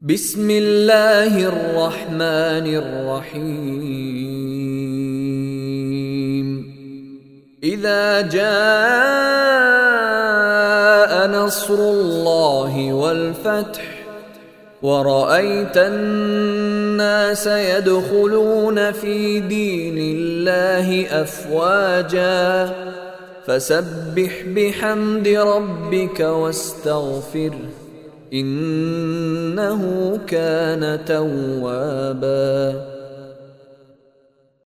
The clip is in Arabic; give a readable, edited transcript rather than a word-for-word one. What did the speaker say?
بسم الله الرحمن الرحيم إذا جاء نصر الله والفتح ورأيت الناس يدخلون في دين الله أفواجا فسبح بحمد ربك واستغفره إنه كان توابا.